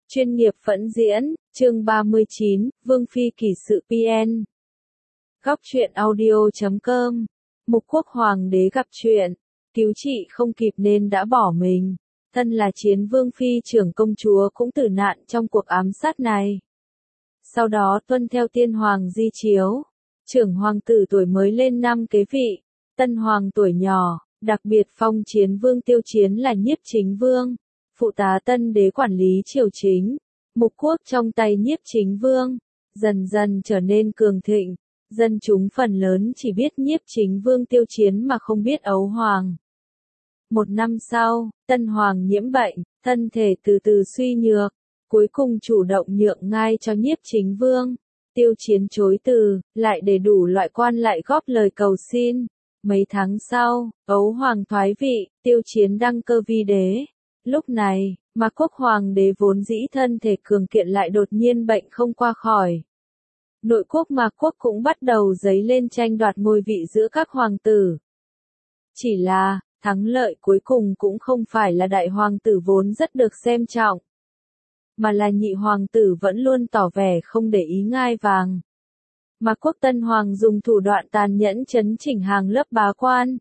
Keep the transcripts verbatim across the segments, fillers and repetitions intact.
Chuyên nghiệp phẫn diễn, chương ba mươi chín, Vương Phi kỳ sự pê en. Góc truyện audio chấm com. Mục Quốc Hoàng đế gặp chuyện, cứu trị không kịp nên đã bỏ mình. Thân là Chiến Vương Phi trưởng công chúa cũng tử nạn trong cuộc ám sát này. Sau đó tuân theo tiên hoàng di chiếu, trưởng hoàng tử tuổi mới lên năm kế vị, tân hoàng tuổi nhỏ, đặc biệt phong Chiến Vương Tiêu Chiến là Nhiếp Chính Vương, phụ tá tân đế quản lý triều chính. Mục quốc trong tay Nhiếp Chính Vương, dần dần trở nên cường thịnh, dân chúng phần lớn chỉ biết Nhiếp Chính Vương Tiêu Chiến mà không biết Ấu Hoàng. Một năm sau, tân hoàng nhiễm bệnh, thân thể từ từ suy nhược, cuối cùng chủ động nhượng ngai cho Nhiếp Chính Vương. Tiêu Chiến chối từ, lại để đủ loại quan lại góp lời cầu xin. Mấy tháng sau, Ấu Hoàng thoái vị, Tiêu Chiến đăng cơ vi đế. Lúc này, Mạc Quốc Hoàng đế vốn dĩ thân thể cường kiện lại đột nhiên bệnh không qua khỏi. Nội quốc Mạc Quốc cũng bắt đầu dấy lên tranh đoạt ngôi vị giữa các hoàng tử. Chỉ là, thắng lợi cuối cùng cũng không phải là đại hoàng tử vốn rất được xem trọng, mà là nhị hoàng tử vẫn luôn tỏ vẻ không để ý ngai vàng. Mạc Quốc tân hoàng dùng thủ đoạn tàn nhẫn chấn chỉnh hàng lớp bá quan.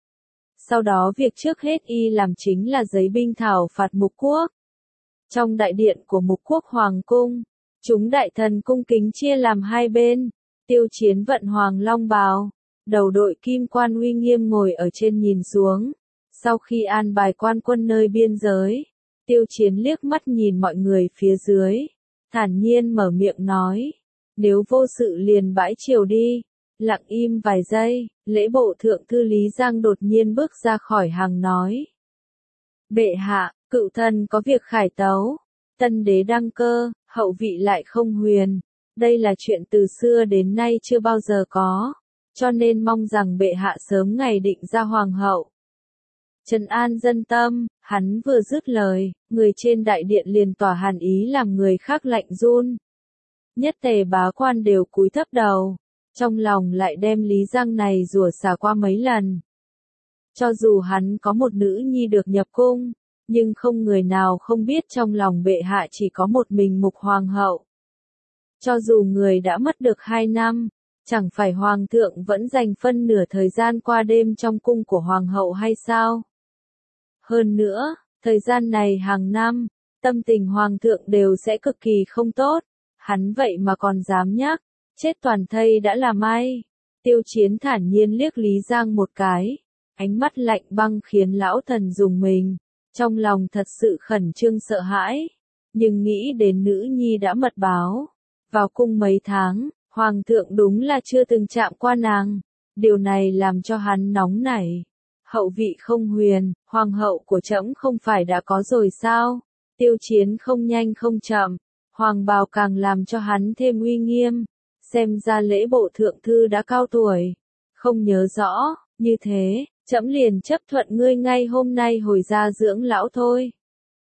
Sau đó việc trước hết y làm chính là giấy binh thảo phạt Mục Quốc. Trong đại điện của Mục Quốc Hoàng cung, chúng đại thần cung kính chia làm hai bên. Tiêu Chiến vận hoàng long bào, đầu đội kim quan uy nghiêm ngồi ở trên nhìn xuống. Sau khi an bài quan quân nơi biên giới, Tiêu Chiến liếc mắt nhìn mọi người phía dưới, thản nhiên mở miệng nói: nếu vô sự liền bãi triều đi. Lặng im vài giây, lễ bộ thượng thư Lý Giang đột nhiên bước ra khỏi hàng nói: bệ hạ, cựu thần có việc khải tấu. Tân đế đăng cơ, hậu vị lại không huyền. Đây là chuyện từ xưa đến nay chưa bao giờ có, cho nên mong rằng bệ hạ sớm ngày định ra hoàng hậu. Trấn an dân tâm, hắn vừa dứt lời, người trên đại điện liền tỏa hàn ý làm người khác lạnh run. Nhất tề bá quan đều cúi thấp đầu, trong lòng lại đem Lý Giang này rủa xả qua mấy lần. Cho dù hắn có một nữ nhi được nhập cung, nhưng không người nào không biết trong lòng bệ hạ chỉ có một mình Mục Hoàng hậu. Cho dù người đã mất được hai năm, chẳng phải Hoàng thượng vẫn dành phân nửa thời gian qua đêm trong cung của Hoàng hậu hay sao? Hơn nữa, thời gian này hàng năm, tâm tình Hoàng thượng đều sẽ cực kỳ không tốt, hắn vậy mà còn dám nhắc, chết toàn thây đã làm ai? Tiêu Chiến thản nhiên liếc Lý Giang một cái, ánh mắt lạnh băng khiến lão thần rùng mình, trong lòng thật sự khẩn trương sợ hãi, nhưng nghĩ đến nữ nhi đã mật báo, vào cung mấy tháng, Hoàng thượng đúng là chưa từng chạm qua nàng, điều này làm cho hắn nóng nảy. Hậu vị không huyền, hoàng hậu của trẫm không phải đã có rồi sao? Tiêu Chiến không nhanh không chậm, hoàng bào càng làm cho hắn thêm uy nghiêm, xem ra lễ bộ thượng thư đã cao tuổi, không nhớ rõ, như thế, trẫm liền chấp thuận ngươi ngay hôm nay hồi ra dưỡng lão thôi.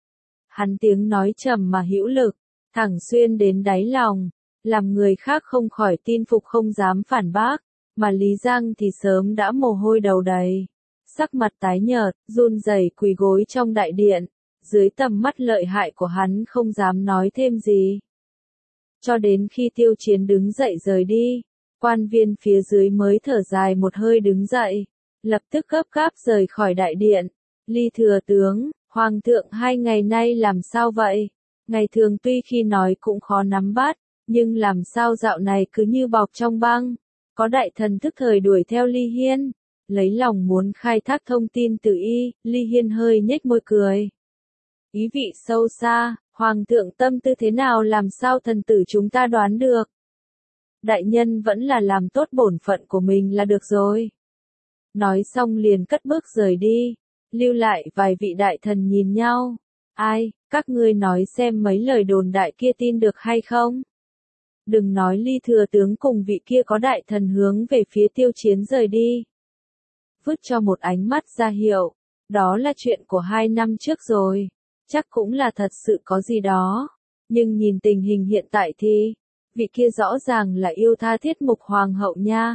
Hắn tiếng nói trầm mà hữu lực, thẳng xuyên đến đáy lòng, làm người khác không khỏi tin phục không dám phản bác, mà Lý Giang thì sớm đã mồ hôi đầu đầy, sắc mặt tái nhợt, run rẩy quỳ gối trong đại điện, dưới tầm mắt lợi hại của hắn không dám nói thêm gì. Cho đến khi Tiêu Chiến đứng dậy rời đi, quan viên phía dưới mới thở dài một hơi đứng dậy, lập tức gấp gáp rời khỏi đại điện. Ly thừa tướng, Hoàng thượng hai ngày nay làm sao vậy? Ngày thường tuy khi nói cũng khó nắm bắt, nhưng làm sao dạo này cứ như bọc trong băng. Có đại thần tức thời đuổi theo Ly Hiên, lấy lòng muốn khai thác thông tin từ y. Ly Hiên hơi nhếch môi cười, ý vị sâu xa: Hoàng thượng tâm tư thế nào làm sao thần tử chúng ta đoán được. Đại nhân vẫn là làm tốt bổn phận của mình là được rồi. Nói xong liền cất bước rời đi, lưu lại vài vị đại thần nhìn nhau. Ai, các ngươi nói xem mấy lời đồn đại kia tin được hay không? Đừng nói Ly thừa tướng cùng vị kia có đại thần hướng về phía Tiêu Chiến rời đi. Vứt cho một ánh mắt ra hiệu, đó là chuyện của hai năm trước rồi, chắc cũng là thật sự có gì đó. Nhưng nhìn tình hình hiện tại thì, vị kia rõ ràng là yêu tha thiết Mục Hoàng hậu nha.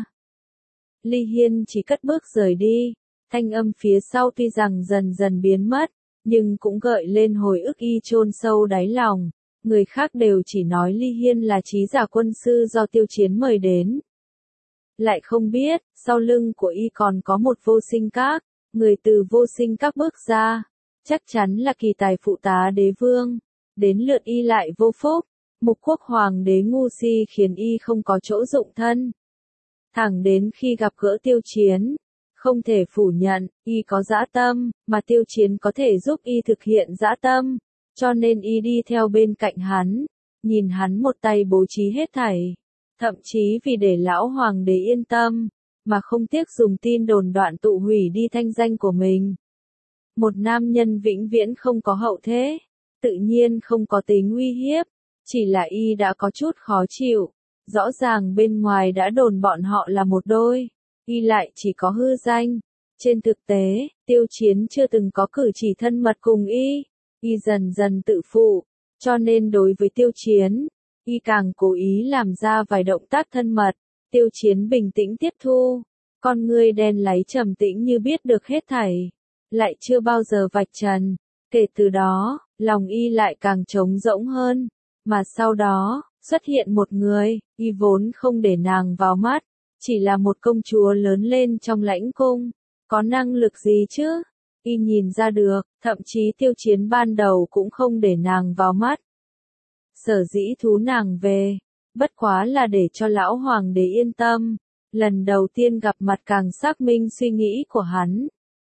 Ly Hiên chỉ cất bước rời đi, thanh âm phía sau tuy rằng dần dần biến mất, nhưng cũng gợi lên hồi ức y chôn sâu đáy lòng. Người khác đều chỉ nói Ly Hiên là trí giả quân sư do Tiêu Chiến mời đến. Lại không biết, sau lưng của y còn có một vô sinh các, người từ vô sinh các bước ra, chắc chắn là kỳ tài phụ tá đế vương. Đến lượt y lại vô phúc, Mục Quốc hoàng đế ngu si khiến y không có chỗ dụng thân. Thẳng đến khi gặp gỡ Tiêu Chiến, không thể phủ nhận, y có dã tâm, mà Tiêu Chiến có thể giúp y thực hiện dã tâm, cho nên y đi theo bên cạnh hắn, nhìn hắn một tay bố trí hết thảy, thậm chí vì để lão hoàng đế yên tâm, mà không tiếc dùng tin đồn đoạn tụ hủy đi thanh danh của mình. Một nam nhân vĩnh viễn không có hậu thế, tự nhiên không có tính uy hiếp, chỉ là y đã có chút khó chịu, rõ ràng bên ngoài đã đồn bọn họ là một đôi, y lại chỉ có hư danh. Trên thực tế, Tiêu Chiến chưa từng có cử chỉ thân mật cùng y, y dần dần tự phụ, cho nên đối với Tiêu Chiến, y càng cố ý làm ra vài động tác thân mật. Tiêu Chiến bình tĩnh tiếp thu, con ngươi đen láy trầm tĩnh như biết được hết thảy, lại chưa bao giờ vạch trần. Kể từ đó, lòng y lại càng trống rỗng hơn, mà sau đó, xuất hiện một người, y vốn không để nàng vào mắt, chỉ là một công chúa lớn lên trong lãnh cung, có năng lực gì chứ? Y nhìn ra được, thậm chí Tiêu Chiến ban đầu cũng không để nàng vào mắt. Sở dĩ thú nàng về, bất quá là để cho lão hoàng đế yên tâm, lần đầu tiên gặp mặt càng xác minh suy nghĩ của hắn.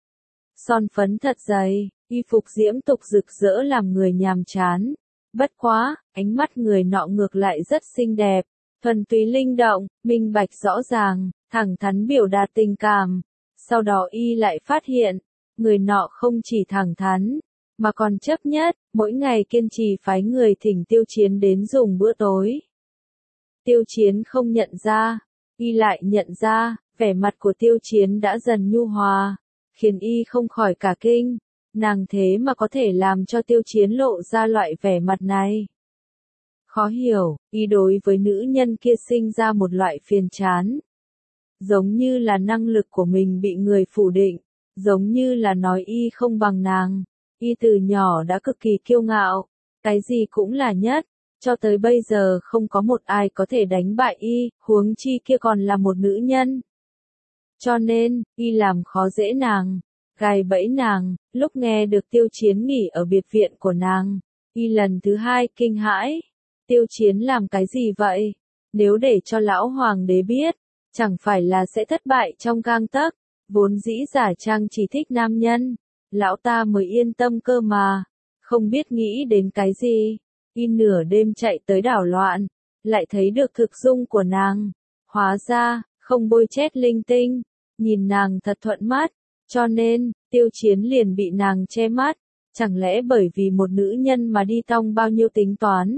Son phấn thật dày, y phục diễm tục rực rỡ làm người nhàm chán. Bất quá, ánh mắt người nọ ngược lại rất xinh đẹp, thuần túy linh động, minh bạch rõ ràng, thẳng thắn biểu đạt tình cảm. Sau đó y lại phát hiện, người nọ không chỉ thẳng thắn, mà còn chấp nhất, mỗi ngày kiên trì phái người thỉnh Tiêu Chiến đến dùng bữa tối. Tiêu Chiến không nhận ra, y lại nhận ra, vẻ mặt của Tiêu Chiến đã dần nhu hòa, khiến y không khỏi cả kinh, nàng thế mà có thể làm cho Tiêu Chiến lộ ra loại vẻ mặt này. Khó hiểu, y đối với nữ nhân kia sinh ra một loại phiền chán. Giống như là năng lực của mình bị người phủ định, giống như là nói y không bằng nàng. Y từ nhỏ đã cực kỳ kiêu ngạo, cái gì cũng là nhất, cho tới bây giờ không có một ai có thể đánh bại y, huống chi kia còn là một nữ nhân. Cho nên, y làm khó dễ nàng, gài bẫy nàng. Lúc nghe được Tiêu Chiến nghỉ ở biệt viện của nàng, y lần thứ hai kinh hãi. Tiêu Chiến làm cái gì vậy? Nếu để cho lão hoàng đế biết, chẳng phải là sẽ thất bại trong gang tấc. Vốn dĩ giả trang chỉ thích nam nhân, lão ta mới yên tâm cơ mà, không biết nghĩ đến cái gì. Y nửa đêm chạy tới đảo loạn, lại thấy được thực dung của nàng, hóa ra, không bôi chét linh tinh, nhìn nàng thật thuận mắt, cho nên, Tiêu Chiến liền bị nàng che mắt, chẳng lẽ bởi vì một nữ nhân mà đi tong bao nhiêu tính toán.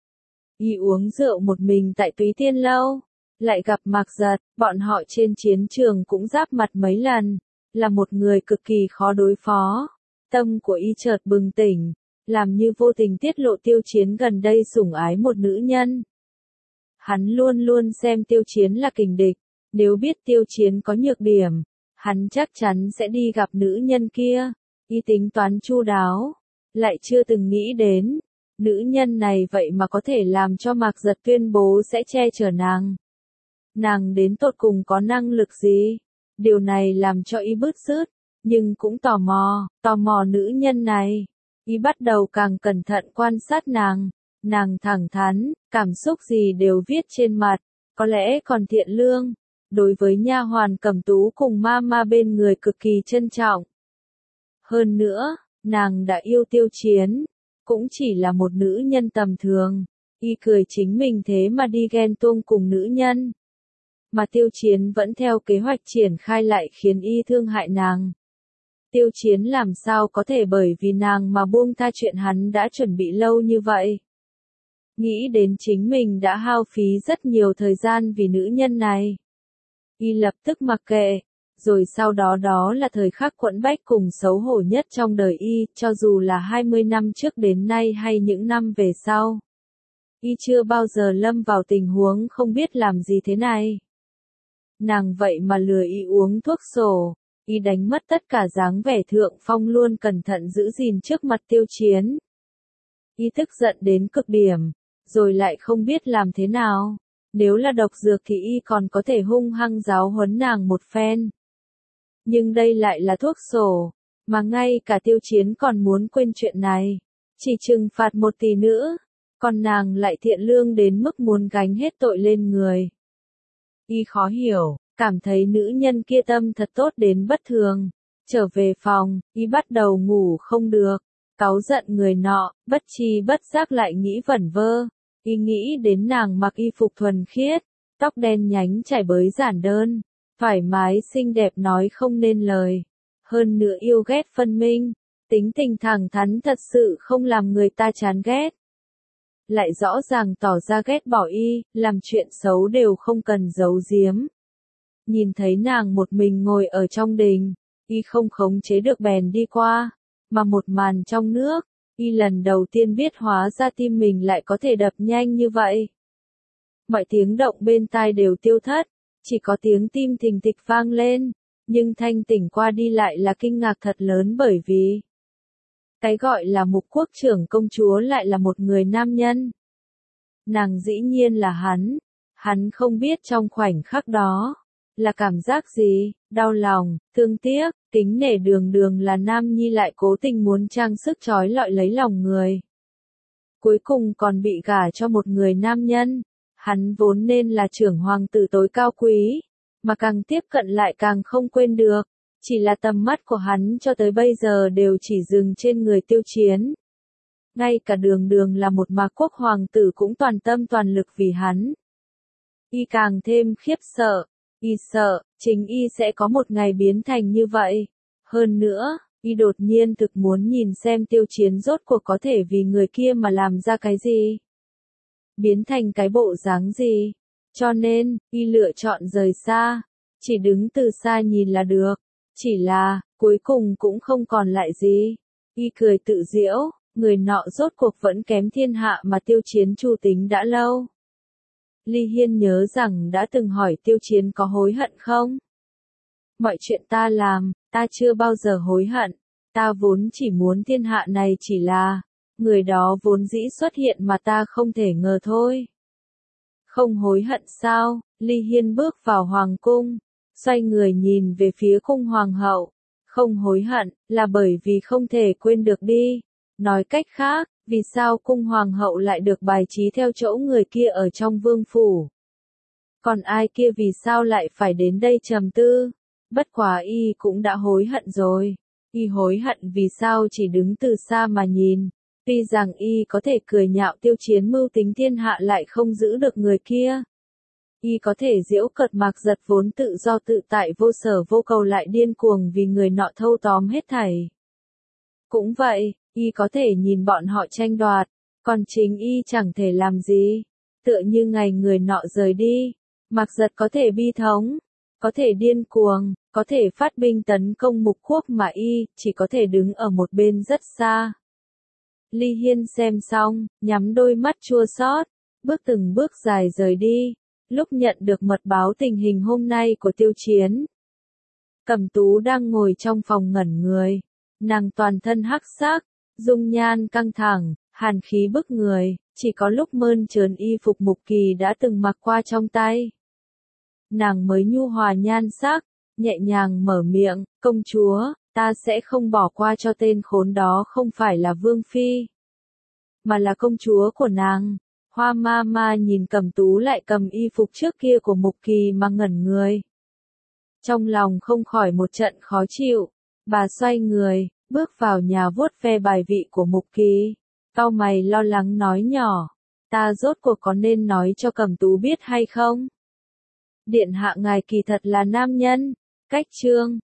Y uống rượu một mình tại Túy Tiên Lâu, lại gặp Mạc Giật, bọn họ trên chiến trường cũng giáp mặt mấy lần, là một người cực kỳ khó đối phó. Tâm của y chợt bừng tỉnh, làm như vô tình tiết lộ Tiêu Chiến gần đây sủng ái một nữ nhân. Hắn luôn luôn xem Tiêu Chiến là kình địch, nếu biết Tiêu Chiến có nhược điểm, hắn chắc chắn sẽ đi gặp nữ nhân kia. Y tính toán chu đáo, lại chưa từng nghĩ đến, nữ nhân này vậy mà có thể làm cho Mạc Giật tuyên bố sẽ che chở nàng. Nàng đến tột cùng có năng lực gì? Điều này làm cho y bứt rứt, nhưng cũng tò mò, tò mò nữ nhân này. Y bắt đầu càng cẩn thận quan sát nàng, nàng thẳng thắn, cảm xúc gì đều viết trên mặt, có lẽ còn thiện lương, đối với nha hoàn Cẩm Tú cùng ma ma bên người cực kỳ trân trọng. Hơn nữa, nàng đã yêu Tiêu Chiến, cũng chỉ là một nữ nhân tầm thường, y cười chính mình thế mà đi ghen tuông cùng nữ nhân. Mà Tiêu Chiến vẫn theo kế hoạch triển khai lại khiến y thương hại nàng. Tiêu Chiến làm sao có thể bởi vì nàng mà buông tha chuyện hắn đã chuẩn bị lâu như vậy. Nghĩ đến chính mình đã hao phí rất nhiều thời gian vì nữ nhân này. Y lập tức mặc kệ, rồi sau đó đó là thời khắc quẫn bách cùng xấu hổ nhất trong đời y, cho dù là hai mươi năm trước đến nay hay những năm về sau. Y chưa bao giờ lâm vào tình huống không biết làm gì thế này. Nàng vậy mà lừa y uống thuốc sổ, y đánh mất tất cả dáng vẻ thượng phong luôn cẩn thận giữ gìn trước mặt Tiêu Chiến. Y tức giận đến cực điểm, rồi lại không biết làm thế nào. Nếu là độc dược thì y còn có thể hung hăng giáo huấn nàng một phen. Nhưng đây lại là thuốc sổ, mà ngay cả Tiêu Chiến còn muốn quên chuyện này. Chỉ trừng phạt một tí nữa, còn nàng lại thiện lương đến mức muốn gánh hết tội lên người. Y khó hiểu, cảm thấy nữ nhân kia tâm thật tốt đến bất thường. Trở về phòng, y bắt đầu ngủ không được, cáu giận người nọ, bất chi bất giác lại nghĩ vẩn vơ. Y nghĩ đến nàng mặc y phục thuần khiết, tóc đen nhánh trải bới giản đơn, thoải mái xinh đẹp nói không nên lời. Hơn nữa yêu ghét phân minh, tính tình thẳng thắn thật sự không làm người ta chán ghét. Lại rõ ràng tỏ ra ghét bỏ y, làm chuyện xấu đều không cần giấu giếm. Nhìn thấy nàng một mình ngồi ở trong đình, y không khống chế được bèn đi qua, mà một màn trong nước, y lần đầu tiên biết hóa ra tim mình lại có thể đập nhanh như vậy. Mọi tiếng động bên tai đều tiêu thất, chỉ có tiếng tim thình thịch vang lên, nhưng thanh tỉnh qua đi lại là kinh ngạc thật lớn bởi vì cái gọi là Mục Quốc trưởng công chúa lại là một người nam nhân. Nàng dĩ nhiên là hắn, hắn không biết trong khoảnh khắc đó là cảm giác gì, đau lòng, thương tiếc, kính nể đường đường là nam nhi lại cố tình muốn trang sức trói lọi lấy lòng người. Cuối cùng còn bị gả cho một người nam nhân, hắn vốn nên là trưởng hoàng tử tối cao quý, mà càng tiếp cận lại càng không quên được, chỉ là tầm mắt của hắn cho tới bây giờ đều chỉ dừng trên người Tiêu Chiến. Ngay cả đường đường là một Mạc Quốc hoàng tử cũng toàn tâm toàn lực vì hắn. Y càng thêm khiếp sợ. Y sợ, chính y sẽ có một ngày biến thành như vậy. Hơn nữa, y đột nhiên thực muốn nhìn xem Tiêu Chiến rốt cuộc có thể vì người kia mà làm ra cái gì. Biến thành cái bộ dáng gì. Cho nên, y lựa chọn rời xa. Chỉ đứng từ xa nhìn là được. Chỉ là, cuối cùng cũng không còn lại gì. Y cười tự giễu, người nọ rốt cuộc vẫn kém thiên hạ mà Tiêu Chiến chủ tính đã lâu. Ly Hiên nhớ rằng đã từng hỏi Tiêu Chiến có hối hận không? Mọi chuyện ta làm, ta chưa bao giờ hối hận, ta vốn chỉ muốn thiên hạ này chỉ là, người đó vốn dĩ xuất hiện mà ta không thể ngờ thôi. Không hối hận sao? Ly Hiên bước vào hoàng cung, xoay người nhìn về phía cung hoàng hậu. Không hối hận, là bởi vì không thể quên được đi. Nói cách khác, vì sao cung hoàng hậu lại được bài trí theo chỗ người kia ở trong vương phủ? Còn ai kia vì sao lại phải đến đây trầm tư? Bất quá y cũng đã hối hận rồi. Y hối hận vì sao chỉ đứng từ xa mà nhìn. Tuy rằng y có thể cười nhạo Tiêu Chiến mưu tính thiên hạ lại không giữ được người kia. Y có thể giễu cợt Mạc Giật vốn tự do tự tại vô sở vô cầu lại điên cuồng vì người nọ thâu tóm hết thảy. Cũng vậy, y có thể nhìn bọn họ tranh đoạt, còn chính y chẳng thể làm gì. Tựa như ngày người nọ rời đi, Mạc Giật có thể bi thống, có thể điên cuồng, có thể phát binh tấn công Mục Quốc mà y chỉ có thể đứng ở một bên rất xa. Ly Hiên xem xong, nhắm đôi mắt chua xót, bước từng bước dài rời đi. Lúc nhận được mật báo tình hình hôm nay của Tiêu Chiến, Cẩm Tú đang ngồi trong phòng ngẩn người. Nàng toàn thân hắc sắc, dung nhan căng thẳng, hàn khí bức người, chỉ có lúc mơn trớn y phục Mục Kỳ đã từng mặc qua trong tay. Nàng mới nhu hòa nhan sắc, nhẹ nhàng mở miệng, công chúa, ta sẽ không bỏ qua cho tên khốn đó không phải là Vương Phi, mà là công chúa của nàng. Hoa ma ma nhìn Cẩm Tú lại cầm y phục trước kia của Mục Kỳ mà ngẩn người. Trong lòng không khỏi một trận khó chịu, bà xoay người, bước vào nhà vuốt ve bài vị của Mục Kỳ. Cau mày lo lắng nói nhỏ, ta rốt cuộc có nên nói cho Cẩm Tú biết hay không? Điện hạ ngài kỳ thật là nam nhân. Cách chương